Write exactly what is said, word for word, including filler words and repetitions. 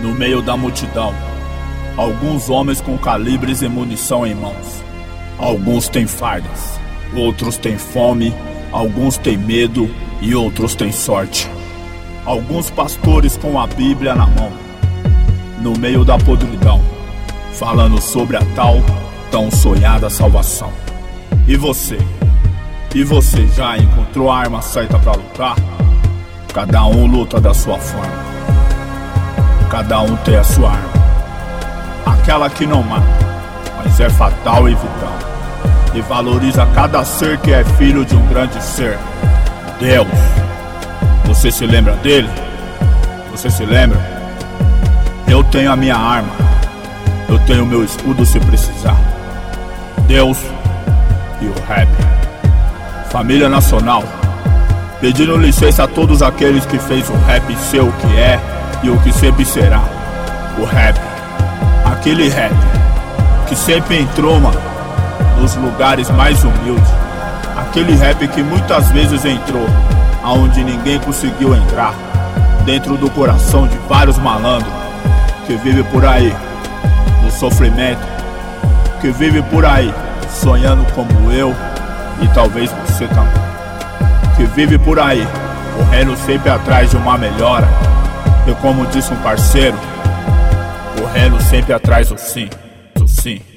No meio da multidão, alguns homens com calibres e munição em mãos. Alguns têm fardas, outros têm fome, alguns têm medo e outros têm sorte. Alguns pastores com a Bíblia na mão, no meio da podridão, falando sobre a tal, tão sonhada salvação. E você? E você já encontrou a arma certa pra lutar? Cada um luta da sua forma, cada um tem a sua arma, aquela que não mata, mas é fatal e vital, e valoriza cada ser que é filho de um grande ser, Deus. Você se lembra dele? Você se lembra? Eu tenho a minha arma, eu tenho o meu escudo se precisar. Deus e o rap. Família nacional, pedindo licença a todos aqueles que fez o rap ser o que é e o que sempre será. O rap, aquele rap que sempre entrou, mano, nos lugares mais humildes. Aquele rap que muitas vezes entrou aonde ninguém conseguiu entrar, dentro do coração de vários malandros que vive por aí no sofrimento, que vive por aí sonhando como eu e talvez você também, que vive por aí correndo sempre atrás de uma melhora, e como disse um parceiro, correndo sempre atrás do sim, do sim.